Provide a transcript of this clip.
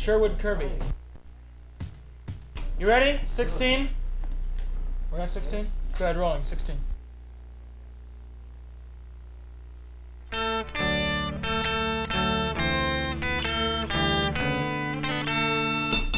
Sherwood Kirby. You ready? 16? We're on 16? Go ahead, rolling. 16.